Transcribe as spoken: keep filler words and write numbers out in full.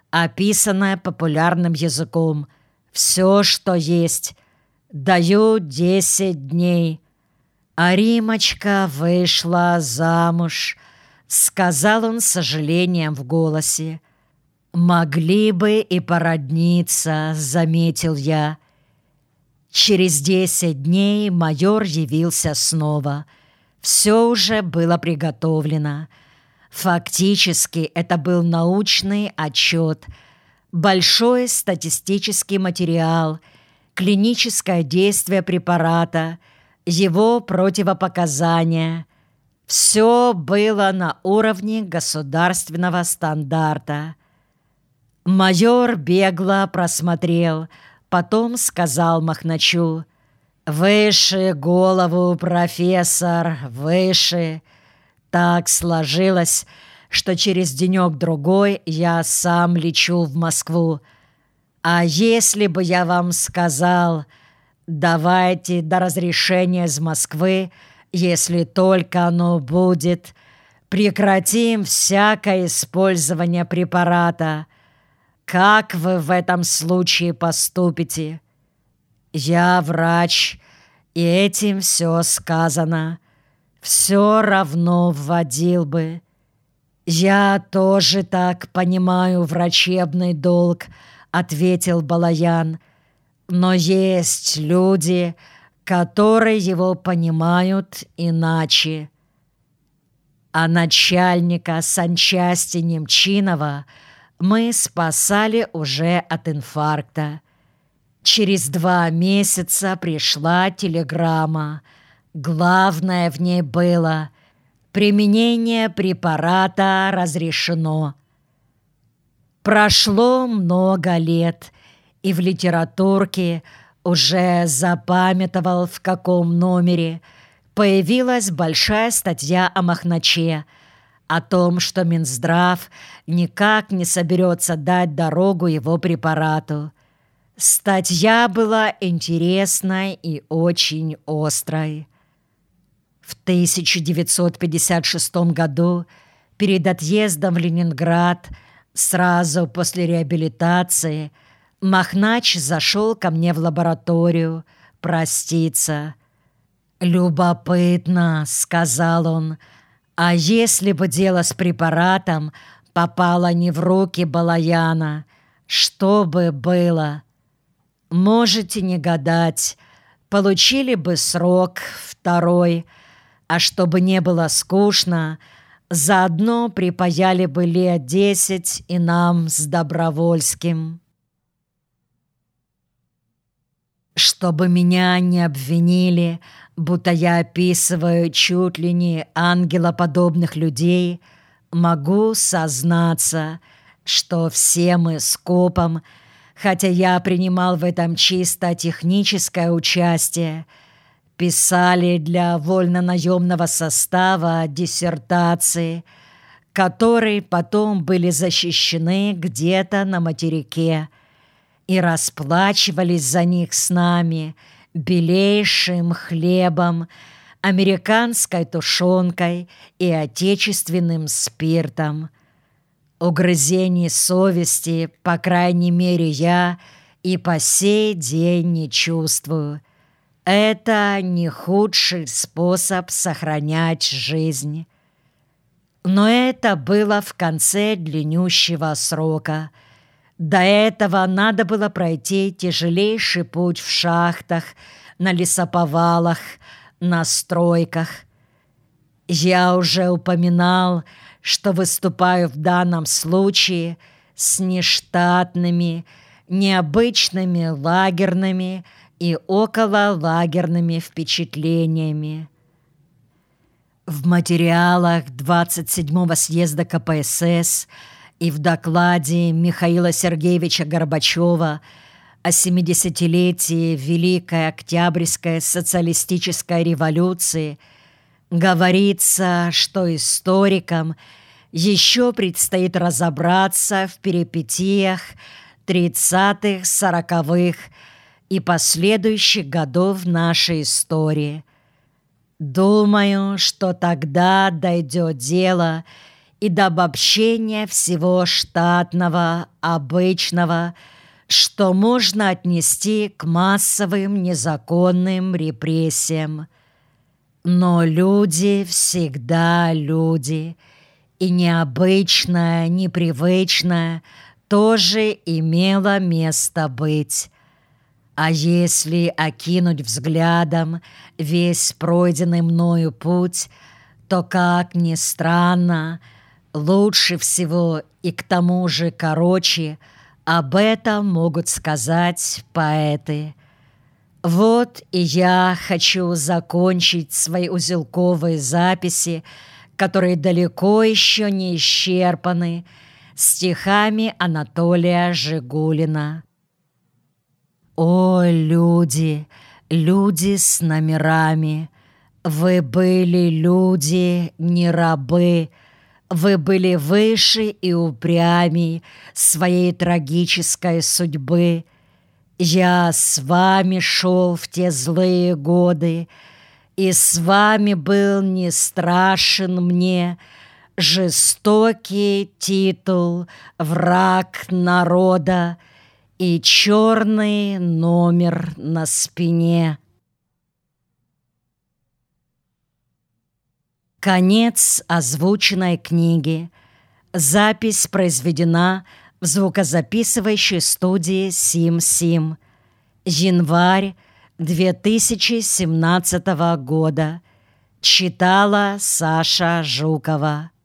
описанное популярным языком. Все, что есть. Даю десять дней. А Римочка вышла замуж, сказал он с сожалением в голосе. Могли бы и породниться, заметил я. Через десять дней майор явился снова. Все уже было приготовлено. Фактически это был научный отчет, большой статистический материал, клиническое действие препарата, его противопоказания. Все было на уровне государственного стандарта. Майор бегло просмотрел, потом сказал Махначу: «Выше голову, профессор, выше!» Так сложилось, что через денек-другой я сам лечу в Москву. А если бы я вам сказал: давайте до разрешения из Москвы, если только оно будет, прекратим всякое использование препарата, как вы в этом случае поступите? Я врач, и этим все сказано. Все равно вводил бы. Я тоже так понимаю врачебный долг, ответил Балаян. Но есть люди, которые его понимают иначе. А начальника санчасти Немчинова мы спасали уже от инфаркта. Через два месяца пришла телеграмма. Главное в ней было: применение препарата разрешено. Прошло много лет, и в литературке уже запамятовал, в каком номере появилась большая статья о Махначе, о том, что Минздрав никак не соберется дать дорогу его препарату. Статья была интересной и очень острой. В тысяча девятьсот пятьдесят шестом году, перед отъездом в Ленинград, сразу после реабилитации, Махнач зашел ко мне в лабораторию проститься. «Любопытно», — сказал он, — «а если бы дело с препаратом попало не в руки Балаяна, что бы было? Можете не гадать, получили бы срок второй, а чтобы не было скучно, заодно припаяли бы лет десять и нам с Добровольским. Чтобы меня не обвинили, будто я описываю чуть ли не ангелоподобных людей, могу сознаться, что все мы с Копом, хотя я принимал в этом чисто техническое участие, писали для вольно-наемного состава диссертации, которые потом были защищены где-то на материке, и расплачивались за них с нами белейшим хлебом, американской тушенкой и отечественным спиртом. Угрызений совести, по крайней мере, я и по сей день не чувствую. Это не худший способ сохранять жизнь. Но это было в конце длиннющего срока. До этого надо было пройти тяжелейший путь в шахтах, на лесоповалах, на стройках. Я уже упоминал, что выступаю в данном случае с нештатными, необычными лагерными и окололагерными впечатлениями. В материалах двадцать седьмого съезда ка пэ эс эс и в докладе Михаила Сергеевича Горбачева о семидесятилетии Великой Октябрьской социалистической революции говорится, что историкам еще предстоит разобраться в перипетиях тридцатых, сороковых и последующих годов нашей истории. Думаю, что тогда дойдет дело и до обобщения всего штатного, обычного, что можно отнести к массовым незаконным репрессиям. Но люди всегда люди, и необычное, непривычное тоже имело место быть. А если окинуть взглядом весь пройденный мною путь, то, как ни странно, лучше всего и к тому же короче об этом могут сказать поэты. Вот и я хочу закончить свои узелковые записи, которые далеко еще не исчерпаны, стихами Анатолия Жигулина. О, люди, люди с номерами! Вы были люди, не рабы. Вы были выше и упрямей своей трагической судьбы. Я с вами шел в те злые годы, и с вами был не страшен мне жестокий титул «Враг народа» и черный номер на спине. Конец озвученной книги. Запись произведена в звукозаписывающей студии Сим-Сим. Январь две тысячи семнадцатого года. Читала Саша Жукова.